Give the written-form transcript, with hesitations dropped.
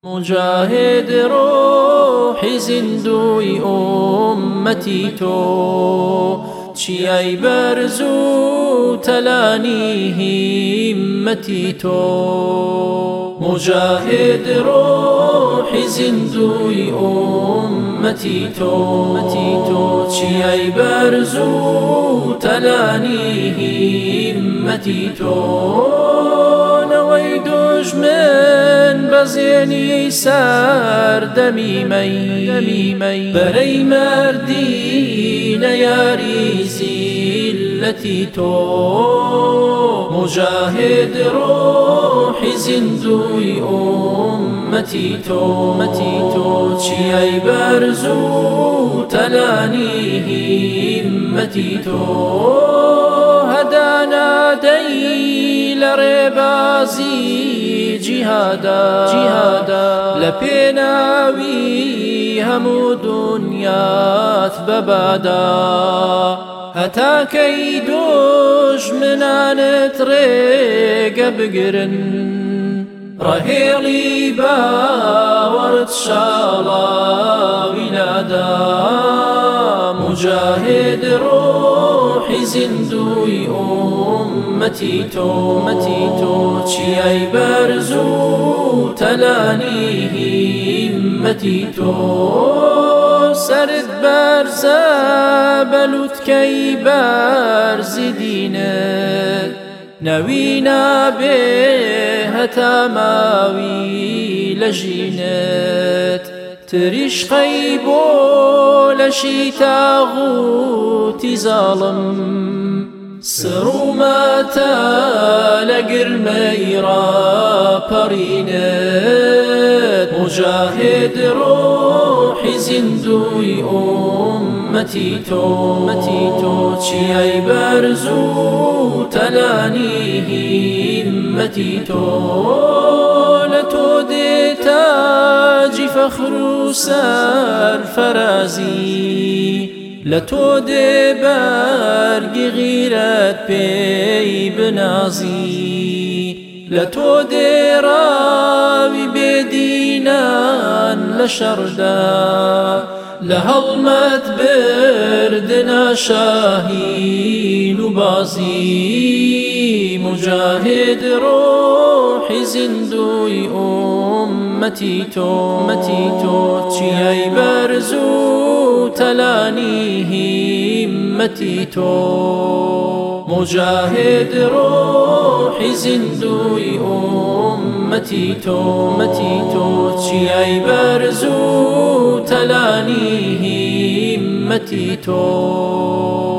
مجاهد روحی زندوی امتی تو، چیای برزو تلانی همتی تو. مجاهد روحی زندوی امتی تو، چیای برزو تلانی همتی تو. نوی دژمن بزینی سر دمیمی، برای مردی نیاری زیلتی تو. مجاهد روحی زندوی امتی تو، چیای برزو تلانی همتی تو. هدانا دی لربازی جهادا، لپیناوی همو دنیات ببادا. هتا کی دژمنانت ریگ بگرن، رهیلی باورت شالا ولادا. مجاهد روحی زندوی امتی تو، چیای برزو تلانی همتی تو. سرت برزه بلوت کی برزی دینت، نوینا به هتا ماوی لجینت. تریش خیبو لشی تاغوتی ظالم، سرو ماتا لقرمی را پرینت. مجاهد روحی زندوی امتی تو، چیای برزو تلانی همتی تو. لتو دی تاجی فخر و سرفرازی، لتو دی برگی غیرت پی بنازی. لتو دی راوی بدینان لشردا، لهضمت بردنا شاهین و بازی. مجاهد روحی زندوی امتی تو، چیای برزو تلانی همتی تو. مجاهد روحی زندوی امتی تو، چیای برزو تلانی همتی تو.